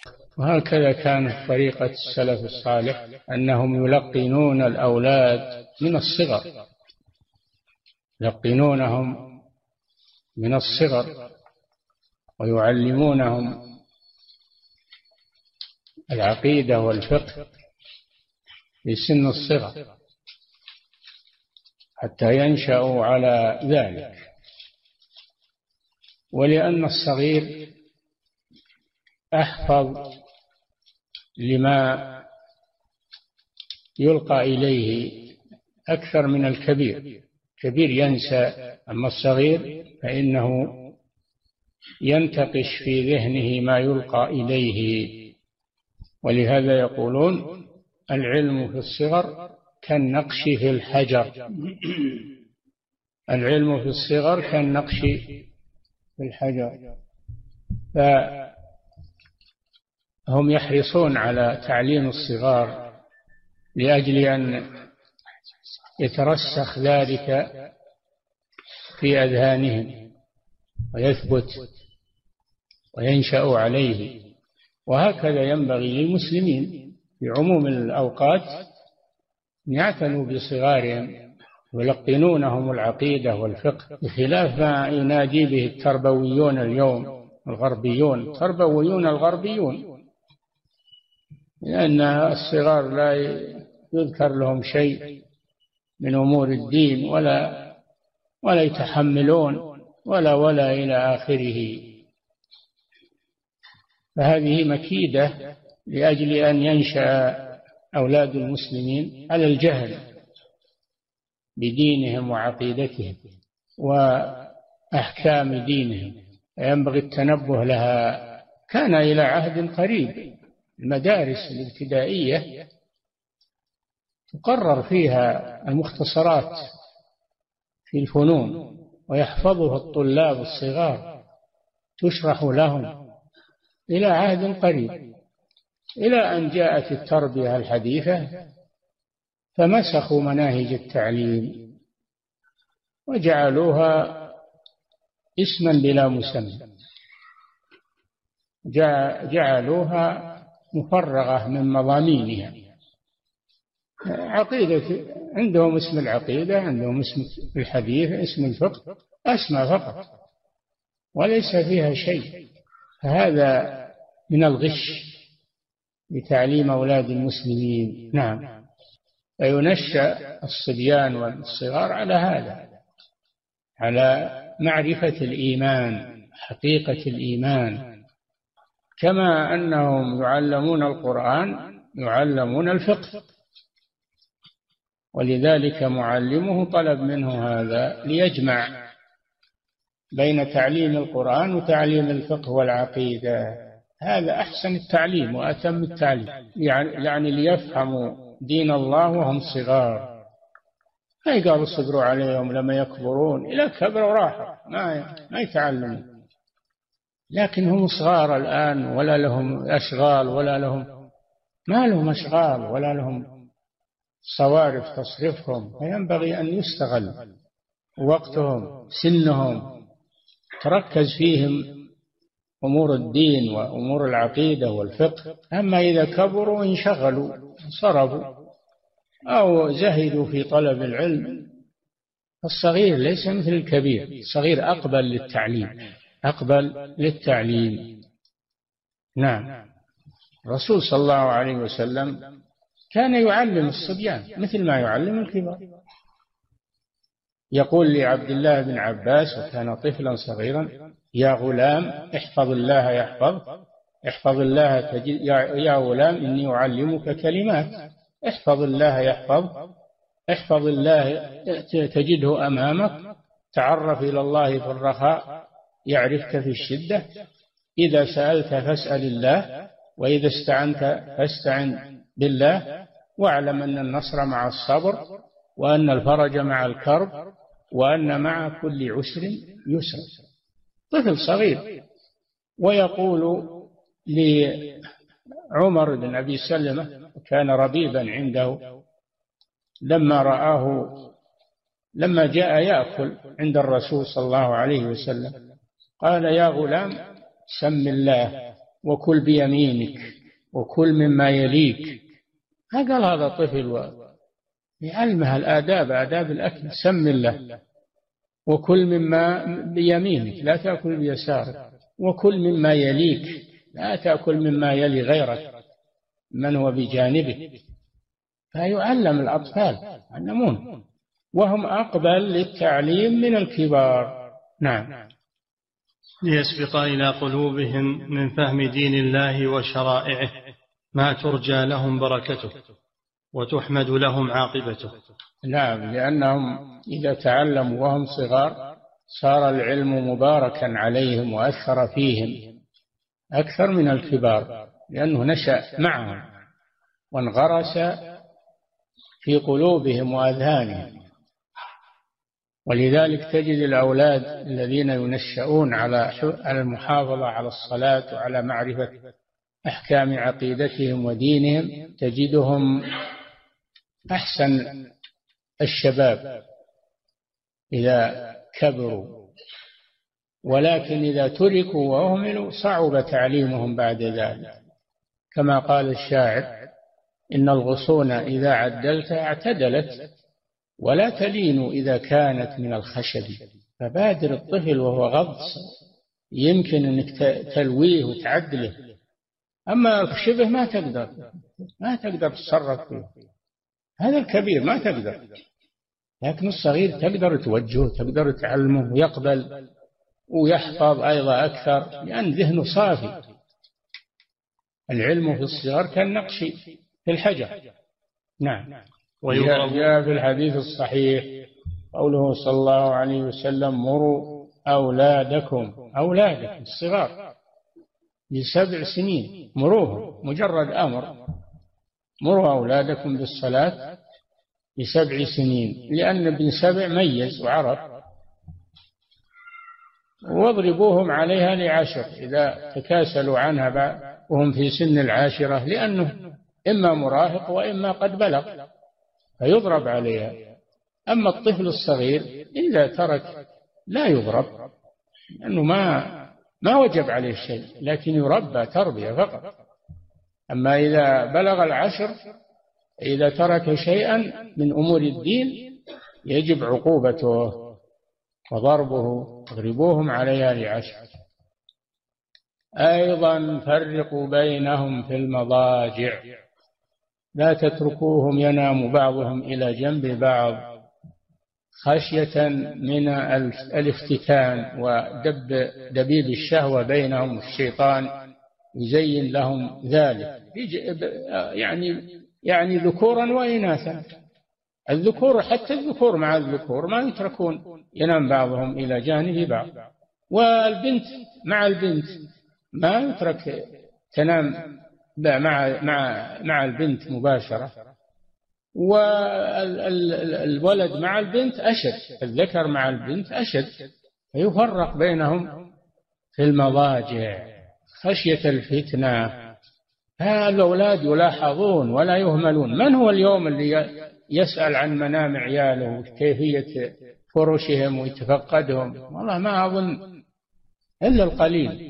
وهكذا كانت طريقة السلف الصالح، أنهم يلقنون الأولاد من الصغر، يلقنونهم من الصغر ويعلمونهم العقيدة والفقه في سن الصغر حتى ينشأوا على ذلك. ولأن الصغير أحفظ لما يلقى إليه أكثر من الكبير. الكبير ينسى، أما الصغير فإنه ينتقش في ذهنه ما يلقى إليه. ولهذا يقولون العلم في الصغر كالنقش في الحجر. العلم في الصغر كالنقش في الحجر. فهم يحرصون على تعليم الصغار لأجل أن يترسخ ذلك في أذهانهم ويثبت وينشأ عليه. وهكذا ينبغي للمسلمين في عموم الأوقات أن يعتنوا بصغارهم ويلقنونهم العقيدة والفقه، بخلاف ما ينادي به التربويون اليوم الغربيون، التربويون الغربيون، لأن الصغار لا يذكر لهم شيء من أمور الدين ولا يتحملون ولا إلى آخره. فهذه مكيدة لأجل أن ينشأ أولاد المسلمين على الجهل بدينهم وعقيدتهم وأحكام دينهم، ينبغي التنبه لها. كان إلى عهد قريب المدارس الابتدائية تقرر فيها المختصرات في الفنون ويحفظها الطلاب الصغار، تشرح لهم إلى عهد قريب، إلى أن جاءت التربية الحديثة فمسخوا مناهج التعليم وجعلوها اسما بلا مسمى، جعلوها مفرغة من مضامينها. عقيدة عندهم اسم العقيدة، عندهم اسم الحديث، اسم الفقه، أسمى فقط وليس فيها شيء. فهذا من الغش لتعليم أولاد المسلمين. نعم، فينشأ الصبيان والصغار على هذا، على معرفة الإيمان، حقيقة الإيمان، كما أنهم يعلمون القرآن يعلمون الفقه. ولذلك معلمه طلب منه هذا ليجمع بين تعليم القرآن وتعليم الفقه والعقيدة. هذا أحسن التعليم وأتم التعليم، يعني ليفهموا دين الله وهم صغار. ما يقال اصبروا عليهم لما يكبرون، إلى كبروا راحوا ما يتعلمون. لكن هم صغار الآن ولا لهم أشغال ما لهم أشغال ولا لهم صوارف تصرفهم، فينبغي أن يستغل وقتهم سنهم تركز فيهم أمور الدين وأمور العقيدة والفقه. أما إذا كبروا انشغلوا صرفوا أو زهدوا في طلب العلم. الصغير ليس مثل الكبير، الصغير أقبل للتعليم. نعم، الرسول صلى الله عليه وسلم كان يعلم الصبيان مثل ما يعلم الكبار. يقول لعبد الله بن عباس وكان طفلا صغيرا: يا غلام احفظ الله احفظ الله تجد، يا غلام إني أعلمك كلمات، احفظ الله احفظ الله تجده أمامك، تعرف إلى الله في الرخاء يعرفك في الشدة، إذا سألت فاسأل الله، وإذا استعنت فاستعن بالله، واعلم أن النصر مع الصبر، وأن الفرج مع الكرب، وأن مع كل عسر يسر. طفل صغير. ويقول لعمر بن أبي سلمة كان ربيبا عنده، لما جاء يأكل عند الرسول صلى الله عليه وسلم قال: يا غلام سم الله وكل بيمينك وكل مما يليك. قال هذا طفل يعلمها الآداب، آداب الأكل، سم الله، وكل مما بيمينك لا تأكل بيسارك، وكل مما يليك لا تأكل مما يلي غيرك من هو بجانبه. فيعلم الأطفال يعلمون وهم أقبل للتعليم من الكبار. نعم. ليسبق إلى قلوبهم من فهم دين الله وشرائعه ما ترجى لهم بركته وتحمد لهم عاقبته. نعم، لأنهم إذا تعلموا وهم صغار صار العلم مباركا عليهم وأثر فيهم أكثر من الكبار، لأنه نشأ معهم وانغرس في قلوبهم وأذهانهم. ولذلك تجد الأولاد الذين ينشأون على المحافظة على الصلاة وعلى معرفة أحكام عقيدتهم ودينهم تجدهم أحسن الشباب إذا كبروا، ولكن إذا تركوا وأهملوا صعب تعليمهم بعد ذلك، كما قال الشاعر: إن الغصون إذا عدلتها اعتدلت ولا تلين إذا كانت من الخشب. فبادر الطفل وهو غض يمكن أنك تلويه وتعدله، أما الشبه ما تقدر تصرف فيه. هذا الكبير ما تقدر، لكن الصغير تقدر توجهه، تقدر تعلمه ويقبل ويحفظ أيضا أكثر، لأن ذهنه صافي. العلم في الصغر كالنقش في الحجر. نعم. جاء في الحديث الصحيح قوله صلى الله عليه وسلم: مروا أولادكم الصغار ل7 سنين، مروهم، مجرد أمر، مروا أولادكم بالصلاة ل7 سنين، لأن ابن 7 ميز وعرف. واضربوهم عليها ل10 إذا تكاسلوا عنها وهم في سن 10، لأنه إما مراهق وإما قد بلغ فيضرب عليها. أما الطفل الصغير إذا ترك لا يضرب، لأنه ما وجب عليه شيء، لكن يربى تربية فقط. أما إذا بلغ 10 إذا ترك شيئا من أمور الدين يجب عقوبته وضربه، اضربوهم عليها ل10. أيضا فرقوا بينهم في المضاجع، لا تتركوهم ينام بعضهم إلى جنب بعض خشية من الافتتان ودبيب الشهوة بينهم، الشيطان يزين لهم ذلك، يعني ذكورا وإناثا. الذكور حتى الذكور مع الذكور ما يتركون ينام بعضهم إلى جانب بعض، والبنت مع البنت ما يترك تنام مع البنت مباشرة. والولد مع البنت أشد، الذكر مع البنت أشد، فيفرق بينهم في المضاجع خشية الفتنة. الأولاد يلاحظون ولا يهملون. من هو اليوم اللي يسأل عن منام عياله وكيفية فرشهم ويتفقدهم؟ والله ما أظن إلا القليل،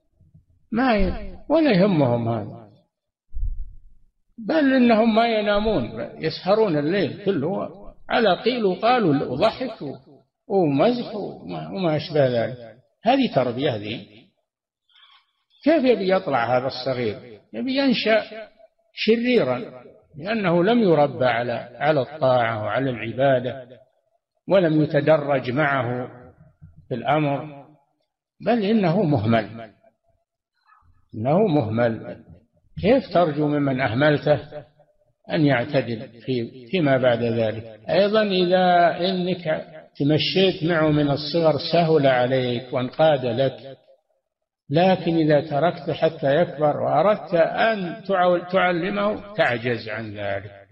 ولا يهمهم هذا، بل إنهم ما ينامون، يسهرون الليل كله على قيل وقال وضحك ومزح وما أشبه ذلك. هذه تربية ذي. كيف يبي يطلع هذا الصغير؟ يبي ينشأ شريرا، لأنه لم يربى على الطاعة وعلى العبادة، ولم يتدرج معه في الأمر، بل إنه مهمل. كيف ترجو ممن أهملته أن يعتدل فيما بعد ذلك؟ أيضا إذا إنك تمشيت معه من الصغر سهل عليك وانقاد لك، لكن إذا تركته حتى يكبر وأردت أن تعلمه تعجز عن ذلك.